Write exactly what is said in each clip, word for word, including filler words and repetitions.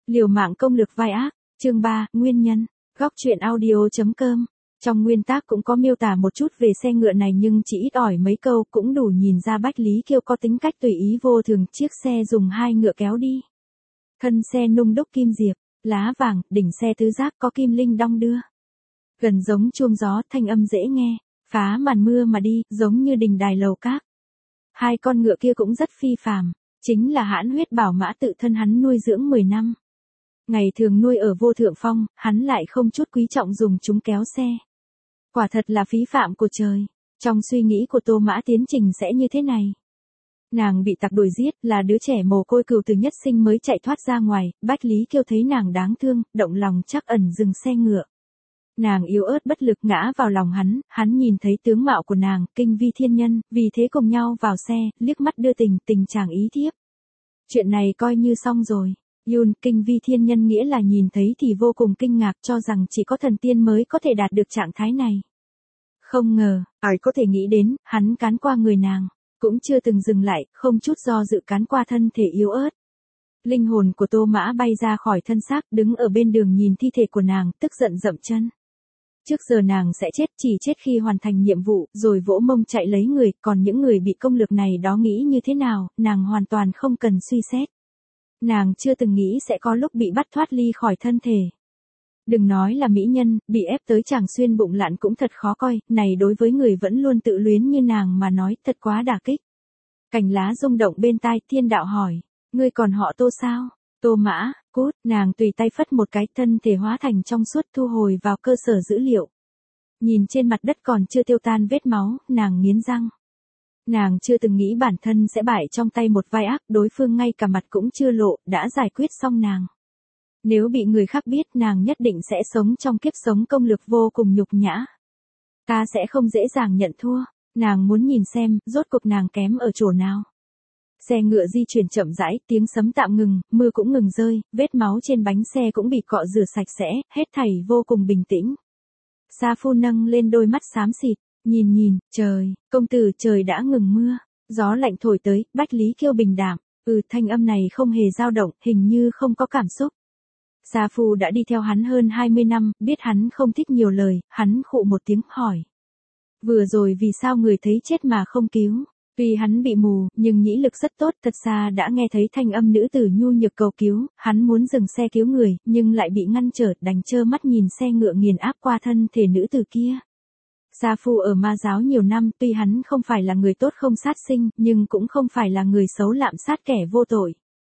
Liều mạng công lược vai ác, chương ba, nguyên nhân, góc truyện audio.com. Trong nguyên tác cũng có miêu tả một chút về xe ngựa này nhưng chỉ ít ỏi mấy câu cũng đủ nhìn ra Bách Lý Kiêu có tính cách tùy ý vô thường. Chiếc xe dùng hai ngựa kéo đi. Thân xe nung đúc kim diệp, lá vàng, đỉnh xe tứ giác có kim linh đong đưa. Gần giống chuông gió, thanh âm dễ nghe, phá màn mưa mà đi, giống như đình đài lầu các. Hai con ngựa kia cũng rất phi phàm, chính là hãn huyết bảo mã tự thân hắn nuôi dưỡng mười năm. Ngày thường nuôi ở vô thượng phong, hắn lại không chút quý trọng dùng chúng kéo xe. Quả thật là phí phạm của trời. Trong suy nghĩ của Tô Mã tiến trình sẽ như thế này. Nàng bị tặc đuổi giết, là đứa trẻ mồ côi cừu từ nhất sinh mới chạy thoát ra ngoài. Bách Lý Kiêu thấy nàng đáng thương, động lòng trắc ẩn dừng xe ngựa. Nàng yếu ớt bất lực ngã vào lòng hắn, hắn nhìn thấy tướng mạo của nàng, kinh vi thiên nhân, vì thế cùng nhau vào xe, liếc mắt đưa tình, tình chàng ý thiếp. Chuyện này coi như xong rồi. Yun, kinh vi thiên nhân nghĩa là nhìn thấy thì vô cùng kinh ngạc, cho rằng chỉ có thần tiên mới có thể đạt được trạng thái này. Không ngờ, ai có thể nghĩ đến, hắn cán qua người nàng, cũng chưa từng dừng lại, không chút do dự cán qua thân thể yếu ớt. Linh hồn của Tô Mã bay ra khỏi thân xác, đứng ở bên đường nhìn thi thể của nàng, tức giận dậm chân. Trước giờ nàng sẽ chết, chỉ chết khi hoàn thành nhiệm vụ, rồi vỗ mông chạy lấy người, còn những người bị công lược này đó nghĩ như thế nào, nàng hoàn toàn không cần suy xét. Nàng chưa từng nghĩ sẽ có lúc bị bắt thoát ly khỏi thân thể. Đừng nói là mỹ nhân, bị ép tới chàng xuyên bụng lặn cũng thật khó coi, này đối với người vẫn luôn tự luyến như nàng mà nói thật quá đả kích. Cành lá rung động bên tai, Thiên Đạo hỏi, ngươi còn họ Tô sao? Tô Mã, cút, nàng tùy tay phất một cái, thân thể hóa thành trong suốt thu hồi vào cơ sở dữ liệu. Nhìn trên mặt đất còn chưa tiêu tan vết máu, nàng nghiến răng. Nàng chưa từng nghĩ bản thân sẽ bại trong tay một vai ác, đối phương ngay cả mặt cũng chưa lộ, đã giải quyết xong nàng. Nếu bị người khác biết nàng nhất định sẽ sống trong kiếp sống công lược vô cùng nhục nhã. Ta sẽ không dễ dàng nhận thua, nàng muốn nhìn xem, rốt cuộc nàng kém ở chỗ nào. Xe ngựa di chuyển chậm rãi, tiếng sấm tạm ngừng, mưa cũng ngừng rơi, vết máu trên bánh xe cũng bị cọ rửa sạch sẽ, hết thảy vô cùng bình tĩnh. Sa Phu nâng lên đôi mắt xám xịt, nhìn nhìn, trời, công tử trời đã ngừng mưa, gió lạnh thổi tới, Bách Lý Kiêu bình đạm, ừ thanh âm này không hề dao động, hình như không có cảm xúc. Sa Phu đã đi theo hắn hơn hai mươi năm, biết hắn không thích nhiều lời, hắn khụ một tiếng hỏi. Vừa rồi vì sao người thấy chết mà không cứu? Tuy hắn bị mù, nhưng nhĩ lực rất tốt, thật xa đã nghe thấy thanh âm nữ tử nhu nhược cầu cứu, hắn muốn dừng xe cứu người, nhưng lại bị ngăn trở, đành trơ mắt nhìn xe ngựa nghiền áp qua thân thể nữ tử kia. Sa Phu ở ma giáo nhiều năm, tuy hắn không phải là người tốt không sát sinh, nhưng cũng không phải là người xấu lạm sát kẻ vô tội.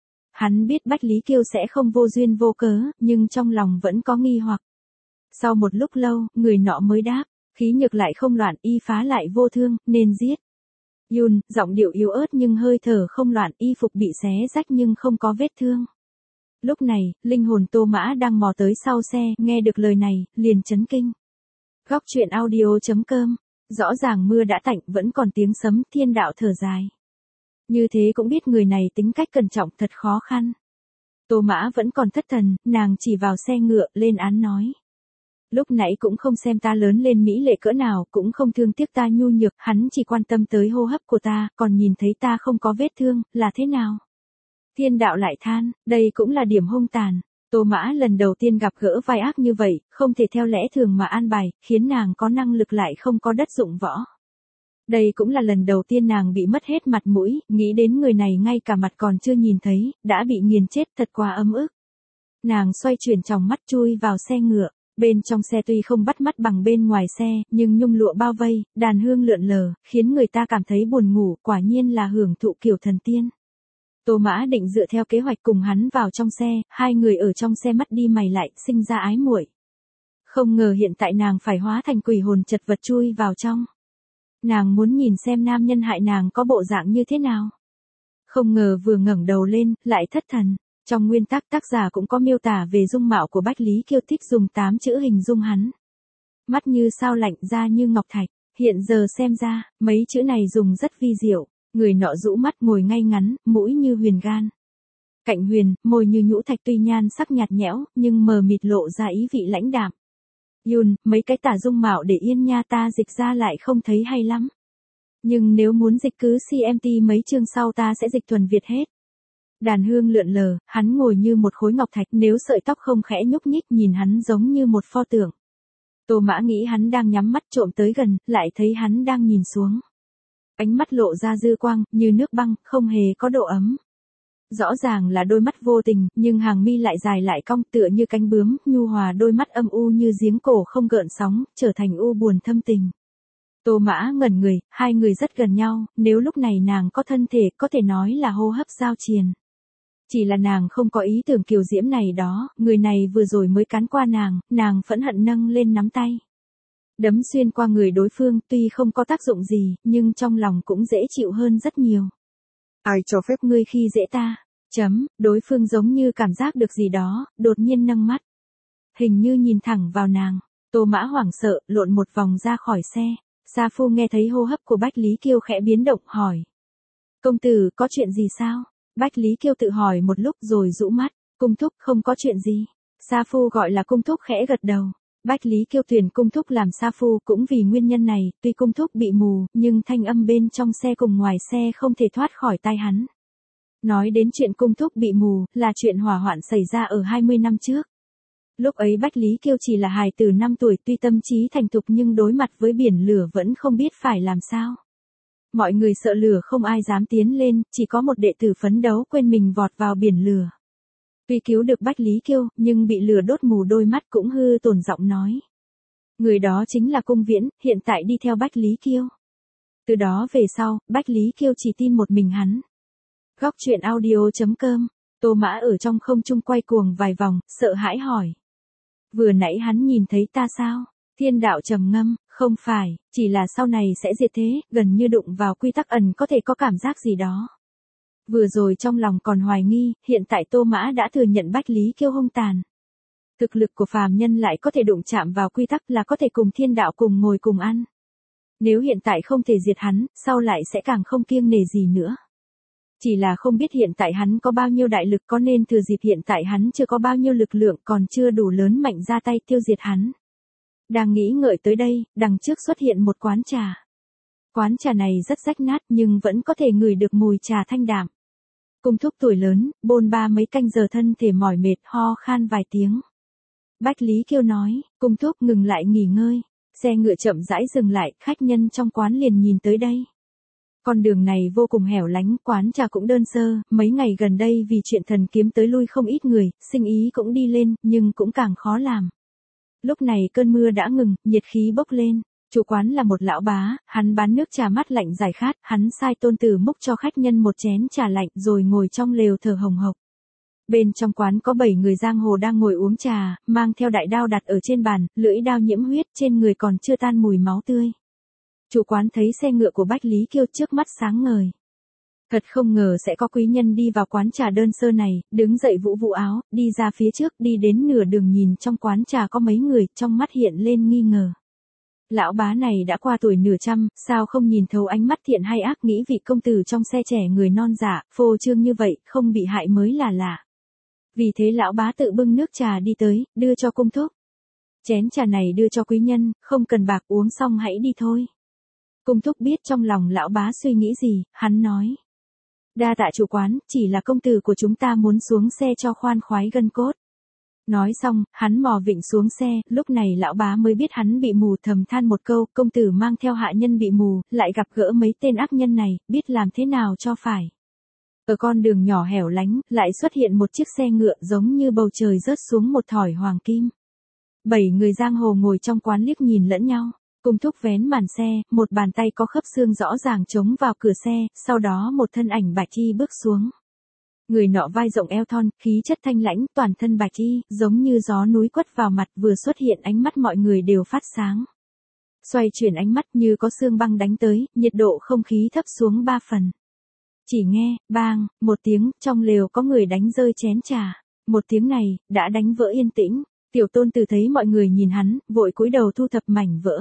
Hắn biết Bách Lý Kiêu sẽ không vô duyên vô cớ, nhưng trong lòng vẫn có nghi hoặc. Sau một lúc lâu, người nọ mới đáp, khí nhược lại không loạn, y phá lại vô thương, nên giết. Yun, giọng điệu yếu ớt nhưng hơi thở không loạn, y phục bị xé rách nhưng không có vết thương. Lúc này, linh hồn Tô Mã đang mò tới sau xe, nghe được lời này, liền chấn kinh. Góc truyện audio.com, rõ ràng mưa đã tạnh, vẫn còn tiếng sấm, Thiên Đạo thở dài. Như thế cũng biết người này tính cách cẩn trọng thật khó khăn. Tô Mã vẫn còn thất thần, nàng chỉ vào xe ngựa, lên án nói. Lúc nãy cũng không xem ta lớn lên mỹ lệ cỡ nào, cũng không thương tiếc ta nhu nhược, hắn chỉ quan tâm tới hô hấp của ta, còn nhìn thấy ta không có vết thương, là thế nào? Thiên Đạo lại than, đây cũng là điểm hung tàn. Tô Mã lần đầu tiên gặp gỡ vai ác như vậy, không thể theo lẽ thường mà an bài, khiến nàng có năng lực lại không có đất dụng võ. Đây cũng là lần đầu tiên nàng bị mất hết mặt mũi, nghĩ đến người này ngay cả mặt còn chưa nhìn thấy, đã bị nghiền chết thật quá ấm ức. Nàng xoay chuyển tròng mắt chui vào xe ngựa, bên trong xe tuy không bắt mắt bằng bên ngoài xe, nhưng nhung lụa bao vây, đàn hương lượn lờ, khiến người ta cảm thấy buồn ngủ, quả nhiên là hưởng thụ kiểu thần tiên. Tô Mã định dựa theo kế hoạch cùng hắn vào trong xe, hai người ở trong xe mắt đi mày lại, sinh ra ái muội. Không ngờ hiện tại nàng phải hóa thành quỷ hồn chật vật chui vào trong. Nàng muốn nhìn xem nam nhân hại nàng có bộ dạng như thế nào. Không ngờ vừa ngẩng đầu lên, lại thất thần. Trong nguyên tác tác giả cũng có miêu tả về dung mạo của Bách Lý Kiêu, thích dùng tám chữ hình dung hắn. Mắt như sao lạnh, da như ngọc thạch. Hiện giờ xem ra, mấy chữ này dùng rất vi diệu. Người nọ rũ mắt ngồi ngay ngắn, mũi như huyền gan. Cạnh huyền, môi như nhũ thạch, tuy nhan sắc nhạt nhẽo, nhưng mờ mịt lộ ra ý vị lãnh đạm. Yun, mấy cái tả dung mạo để yên nha, ta dịch ra lại không thấy hay lắm. Nhưng nếu muốn dịch cứ xê em tê mấy chương sau ta sẽ dịch thuần Việt hết. Đàn hương lượn lờ, hắn ngồi như một khối ngọc thạch, nếu sợi tóc không khẽ nhúc nhích nhìn hắn giống như một pho tượng. Tô Mã nghĩ hắn đang nhắm mắt, trộm tới gần, lại thấy hắn đang nhìn xuống. Ánh mắt lộ ra dư quang, như nước băng, không hề có độ ấm. Rõ ràng là đôi mắt vô tình, nhưng hàng mi lại dài lại cong tựa như cánh bướm, nhu hòa đôi mắt âm u như giếng cổ không gợn sóng, trở thành u buồn thâm tình. Tô Mã ngẩn người, hai người rất gần nhau, nếu lúc này nàng có thân thể có thể nói là hô hấp giao triền. Chỉ là nàng không có ý tưởng kiều diễm này đó, người này vừa rồi mới cán qua nàng, nàng phẫn hận nâng lên nắm tay. Đấm xuyên qua người đối phương tuy không có tác dụng gì, nhưng trong lòng cũng dễ chịu hơn rất nhiều. Ai cho phép ngươi khi dễ ta? Chấm, đối phương giống như cảm giác được gì đó, đột nhiên nâng mắt. Hình như nhìn thẳng vào nàng, Tô Mã hoảng sợ, lộn một vòng ra khỏi xe. Sa Phu nghe thấy hô hấp của Bách Lý Kiêu khẽ biến động, hỏi. Công tử, có chuyện gì sao? Bách Lý Kiêu tự hỏi một lúc rồi rũ mắt, Cung thúc không có chuyện gì. Sa Phu gọi là Cung thúc khẽ gật đầu. Bách Lý Kiêu tuyển Cung thúc làm Sa Phu cũng vì nguyên nhân này, tuy Cung thúc bị mù, nhưng thanh âm bên trong xe cùng ngoài xe không thể thoát khỏi tai hắn. Nói đến chuyện Cung thúc bị mù, là chuyện hỏa hoạn xảy ra ở hai mươi năm trước. Lúc ấy Bách Lý Kiêu chỉ là hài tử năm tuổi, tuy tâm trí thành thục nhưng đối mặt với biển lửa vẫn không biết phải làm sao. Mọi người sợ lửa không ai dám tiến lên, chỉ có một đệ tử phấn đấu quên mình vọt vào biển lửa. Tuy cứu được Bách Lý Kiêu, nhưng bị lửa đốt mù đôi mắt cũng hư tổn giọng nói. Người đó chính là Cung Viễn, hiện tại đi theo Bách Lý Kiêu. Từ đó về sau, Bách Lý Kiêu chỉ tin một mình hắn. Góc truyện audio chấm com, Tô Mã ở trong không trung quay cuồng vài vòng, sợ hãi hỏi. Vừa nãy hắn nhìn thấy ta sao? Thiên đạo trầm ngâm, không phải, chỉ là sau này sẽ diệt thế, gần như đụng vào quy tắc ẩn có thể có cảm giác gì đó. Vừa rồi trong lòng còn hoài nghi, hiện tại Tô Mã đã thừa nhận Bách Lý Kiêu hung tàn. Thực lực của phàm nhân lại có thể đụng chạm vào quy tắc là có thể cùng thiên đạo cùng ngồi cùng ăn. Nếu hiện tại không thể diệt hắn, sau lại sẽ càng không kiêng nể gì nữa. Chỉ là không biết hiện tại hắn có bao nhiêu đại lực, có nên thừa dịp hiện tại hắn chưa có bao nhiêu lực lượng còn chưa đủ lớn mạnh ra tay tiêu diệt hắn. Đang nghĩ ngợi tới đây, đằng trước xuất hiện một quán trà. Quán trà này rất rách nát nhưng vẫn có thể ngửi được mùi trà thanh đạm. Cung thúc tuổi lớn, bôn ba mấy canh giờ thân thể mỏi mệt, ho khan vài tiếng. Bách Lý Kiêu nói, Cung thúc ngừng lại nghỉ ngơi. Xe ngựa chậm rãi dừng lại, khách nhân trong quán liền nhìn tới đây. Con đường này vô cùng hẻo lánh, quán trà cũng đơn sơ, mấy ngày gần đây vì chuyện thần kiếm tới lui không ít người, sinh ý cũng đi lên, nhưng cũng càng khó làm. Lúc này cơn mưa đã ngừng, nhiệt khí bốc lên. Chủ quán là một lão bá, hắn bán nước trà mát lạnh giải khát, hắn sai tôn tử múc cho khách nhân một chén trà lạnh rồi ngồi trong lều thở hồng hộc. Bên trong quán có bảy người giang hồ đang ngồi uống trà, mang theo đại đao đặt ở trên bàn, lưỡi đao nhiễm huyết, trên người còn chưa tan mùi máu tươi. Chủ quán thấy xe ngựa của Bách Lý Kiêu trước mắt sáng ngời. Thật không ngờ sẽ có quý nhân đi vào quán trà đơn sơ này, đứng dậy vũ vũ áo, đi ra phía trước, đi đến nửa đường nhìn trong quán trà có mấy người, trong mắt hiện lên nghi ngờ. Lão bá này đã qua tuổi nửa trăm, sao không nhìn thấu ánh mắt thiện hay ác, nghĩ vị công tử trong xe trẻ người non dạ, phô trương như vậy, không bị hại mới là lạ. Vì thế lão bá tự bưng nước trà đi tới, đưa cho Cung thúc. Chén trà này đưa cho quý nhân, không cần bạc, uống xong hãy đi thôi. Cung thúc biết trong lòng lão bá suy nghĩ gì, hắn nói. Đa tạ chủ quán, chỉ là công tử của chúng ta muốn xuống xe cho khoan khoái gân cốt. Nói xong, hắn mò vịnh xuống xe, lúc này lão bá mới biết hắn bị mù, thầm than một câu, công tử mang theo hạ nhân bị mù, lại gặp gỡ mấy tên ác nhân này, biết làm thế nào cho phải. Ở con đường nhỏ hẻo lánh, lại xuất hiện một chiếc xe ngựa giống như bầu trời rớt xuống một thỏi hoàng kim. Bảy người giang hồ ngồi trong quán liếc nhìn lẫn nhau. Cung thúc vén màn xe, một bàn tay có khớp xương rõ ràng chống vào cửa xe, sau đó một thân ảnh bạch y bước xuống. Người nọ vai rộng eo thon, khí chất thanh lãnh, toàn thân bạch y, giống như gió núi quất vào mặt, vừa xuất hiện ánh mắt mọi người đều phát sáng. Xoay chuyển ánh mắt như có sương băng đánh tới, nhiệt độ không khí thấp xuống ba phần. Chỉ nghe, bang, một tiếng, trong lều có người đánh rơi chén trà. Một tiếng này, đã đánh vỡ yên tĩnh. Tiểu tôn tử thấy mọi người nhìn hắn, vội cúi đầu thu thập mảnh vỡ.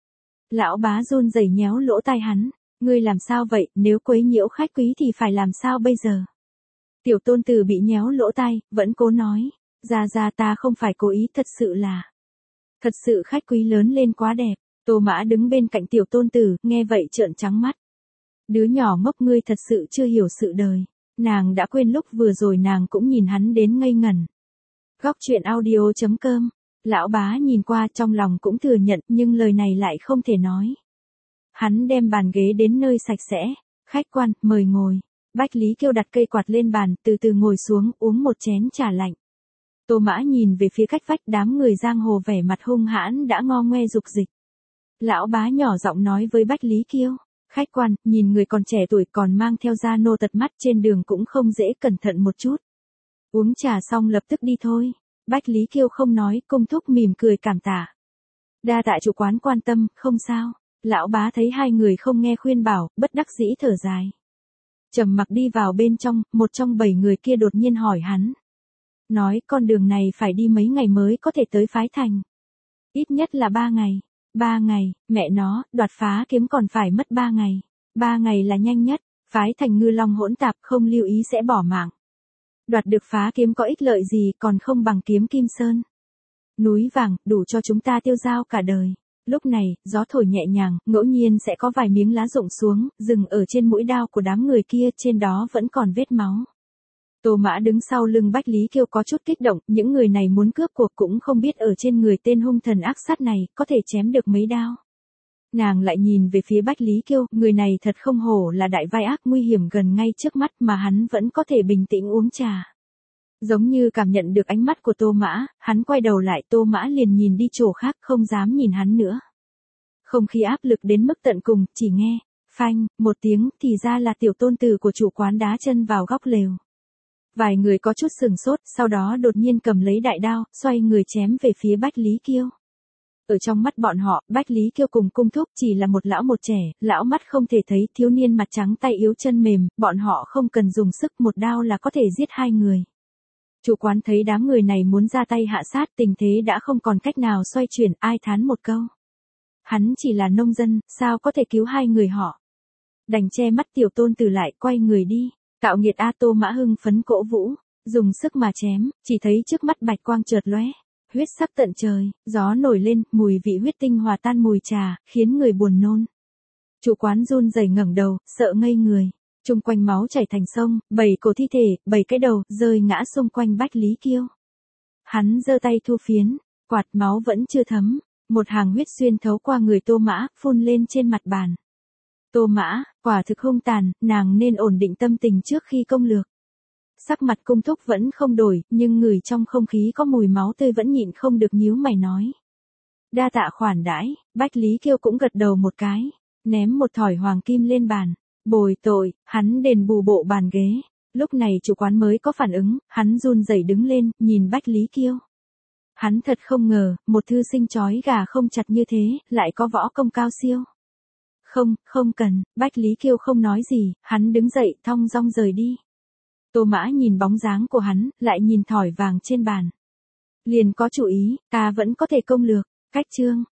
Lão bá run rẩy nhéo lỗ tai hắn, ngươi làm sao vậy, nếu quấy nhiễu khách quý thì phải làm sao bây giờ? Tiểu tôn tử bị nhéo lỗ tai, vẫn cố nói, ra ra ta không phải cố ý, thật sự là. Thật sự khách quý lớn lên quá đẹp. Tô Mã đứng bên cạnh tiểu tôn tử, nghe vậy trợn trắng mắt. Đứa nhỏ ngốc, ngươi thật sự chưa hiểu sự đời. Nàng đã quên lúc vừa rồi nàng cũng nhìn hắn đến ngây ngẩn. Góc truyện audio chấm com. Lão bá nhìn qua trong lòng cũng thừa nhận nhưng lời này lại không thể nói. Hắn đem bàn ghế đến nơi sạch sẽ. Khách quan, mời ngồi. Bách Lý Kiêu đặt cây quạt lên bàn, từ từ ngồi xuống, uống một chén trà lạnh. Tô Mã nhìn về phía cách vách, đám người giang hồ vẻ mặt hung hãn đã ngo ngoe dục dịch. Lão bá nhỏ giọng nói với Bách Lý Kiêu. Khách quan, nhìn người còn trẻ tuổi còn mang theo da nô tật mắt trên đường cũng không dễ, cẩn thận một chút. Uống trà xong lập tức đi thôi. Bách Lý Kiêu không nói, Cung Thúc mỉm cười cảm tạ. Đa tạ chủ quán quan tâm, không sao. Lão bá thấy hai người không nghe khuyên bảo, bất đắc dĩ thở dài. Trầm mặc đi vào bên trong, một trong bảy người kia đột nhiên hỏi hắn. Nói con đường này phải đi mấy ngày mới có thể tới phái thành. Ít nhất là ba ngày. Ba ngày, mẹ nó, đoạt phá kiếm còn phải mất ba ngày. Ba ngày là nhanh nhất, phái thành ngư long hỗn tạp không lưu ý sẽ bỏ mạng. Đoạt được phá kiếm có ích lợi gì còn không bằng kiếm Kim Sơn. Núi vàng, đủ cho chúng ta tiêu dao cả đời. Lúc này, gió thổi nhẹ nhàng, ngẫu nhiên sẽ có vài miếng lá rụng xuống, dừng ở trên mũi đao của đám người kia, trên đó vẫn còn vết máu. Tô Mã đứng sau lưng Bách Lý Kiêu có chút kích động, những người này muốn cướp cuộc cũng không biết ở trên người tên hung thần ác sát này, có thể chém được mấy đao. Nàng lại nhìn về phía Bách Lý Kiêu, người này thật không hổ là đại vai ác nguy hiểm gần ngay trước mắt mà hắn vẫn có thể bình tĩnh uống trà. Giống như cảm nhận được ánh mắt của Tô Mã, hắn quay đầu lại, Tô Mã liền nhìn đi chỗ khác, không dám nhìn hắn nữa. Không khí áp lực đến mức tận cùng, chỉ nghe, phanh, một tiếng, thì ra là tiểu tôn tử của chủ quán đá chân vào góc lều. Vài người có chút sừng sốt, sau đó đột nhiên cầm lấy đại đao, xoay người chém về phía Bách Lý Kiêu. Ở trong mắt bọn họ, Bách Lý Kiêu cùng Cung Thúc chỉ là một lão một trẻ, lão mắt không thể thấy, thiếu niên mặt trắng tay yếu chân mềm, bọn họ không cần dùng sức, một đao là có thể giết hai người. Chủ quán thấy đám người này muốn ra tay hạ sát, tình thế đã không còn cách nào xoay chuyển, ai thán một câu. Hắn chỉ là nông dân, sao có thể cứu hai người họ. Đành che mắt tiểu tôn tử lại, quay người đi. Cạo nghiệt A. Tô Mã hưng phấn cổ vũ, dùng sức mà chém, chỉ thấy trước mắt bạch quang chợt lóe, huyết sắc tận trời, gió nổi lên, mùi vị huyết tinh hòa tan mùi trà, khiến người buồn nôn. Chủ quán run rẩy ngẩng đầu, sợ ngây người. Trung quanh máu chảy thành sông, bảy cổ thi thể, bảy cái đầu, rơi ngã xung quanh Bách Lý Kiêu. Hắn giơ tay thu phiến, quạt máu vẫn chưa thấm, một hàng huyết xuyên thấu qua người Tô Mã, phun lên trên mặt bàn. Tô Mã, quả thực hung tàn, nàng nên ổn định tâm tình trước khi công lược. Sắc mặt Cung Thúc vẫn không đổi, nhưng người trong không khí có mùi máu tươi vẫn nhịn không được nhíu mày nói. Đa tạ khoản đãi, Bách Lý Kiêu cũng gật đầu một cái, ném một thỏi hoàng kim lên bàn. Bồi tội, hắn đền bù bộ bàn ghế. Lúc này chủ quán mới có phản ứng, hắn run rẩy đứng lên, nhìn Bách Lý Kiêu. Hắn thật không ngờ, một thư sinh chói gà không chặt như thế, lại có võ công cao siêu. Không, không cần, Bách Lý Kiêu không nói gì, hắn đứng dậy, thong dong rời đi. Tô Mã nhìn bóng dáng của hắn, lại nhìn thỏi vàng trên bàn. Liền có chủ ý, ta vẫn có thể công lược, cách chương.